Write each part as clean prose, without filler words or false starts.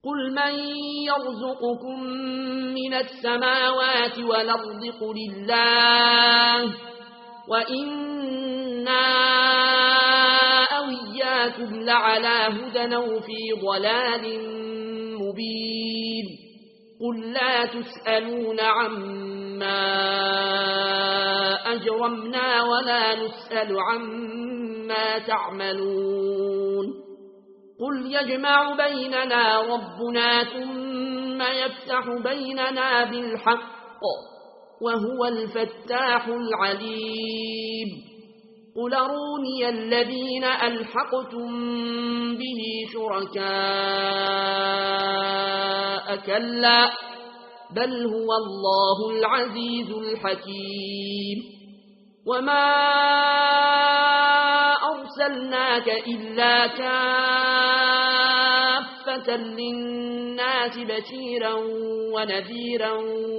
قل من يرزقكم من السماوات والأرض قل الله وإنا أو إياكم لعلى هدى أو في ضلال مبين قل لا تسألون عما أجرمنا ولا نسأل عما تعملون قل يجمع بيننا ربنا ثم يفتح بيننا بالحق وهو الفتاح العليم قل أروني الذين ألحقتم به شركاء كلا بل هو الله العزيز الحكيم وما أرسلناك إلا كافة للناس بشيرا ونذيرا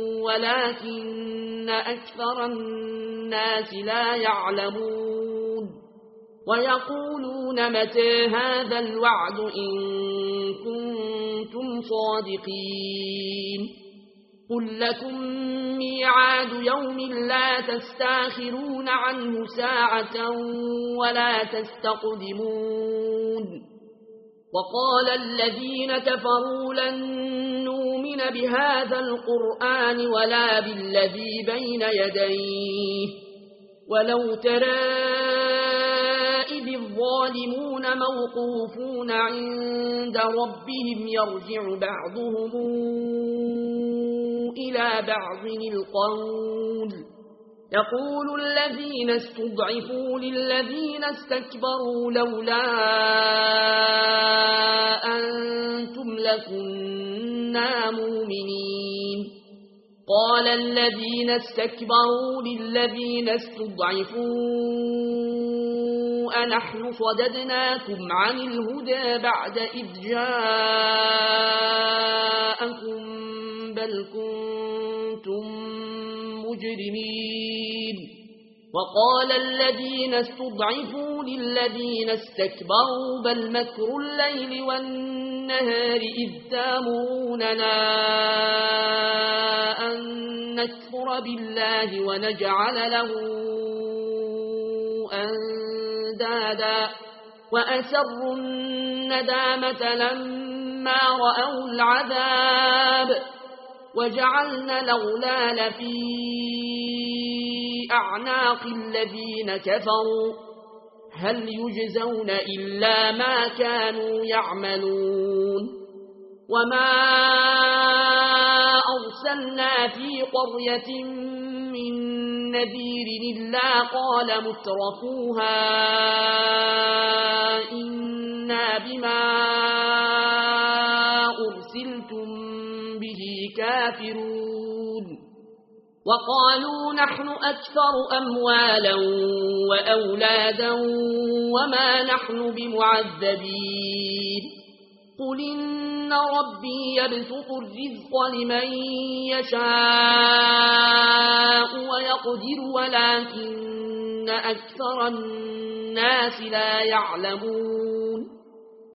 ولكن أكثر الناس لا يعلمون ويقولون متى هذا الوعد إن كنتم صادقين قل لكم ميعاد يوم لا تستاخرون عنه ساعة ولا تستقدمون وقال الذين كفروا لن نؤمن بهذا القرآن ولا بالذي بين يديه ولو ترى إذ الظالمون موقوفون عند ربهم يرجع بعضهم إلى بعض القول يقول الذين استضعفوا للذين استكبروا لولا أنتم لكنا مؤمنين قال الذين استكبروا للذين استضعفوا أنحن صددناكم عن الهدى بعد إذ جاءكم بل كنتم مجرمين وقال الذين استضعفوا للذين استكبروا بل مكر الليل والنهار إذ تامروننا أن نكفر بالله ونجعل له أندادا وأسروا الندامة لما رأوا العذاب وجعلنا الأغلال في أعناق الذين كفروا هل يجزون إلا ما كانوا يعملون وما أرسلنا في قرية من نذير إلا قال مترفوها إنا بما أرسلتم به كافرون وقالوا نحن أكثر أموالا وأولادا وما نحن بمعذبين قل إن ربي يبسط الرزق لمن يشاء ويقدر ولكن أكثر الناس لا يعلمون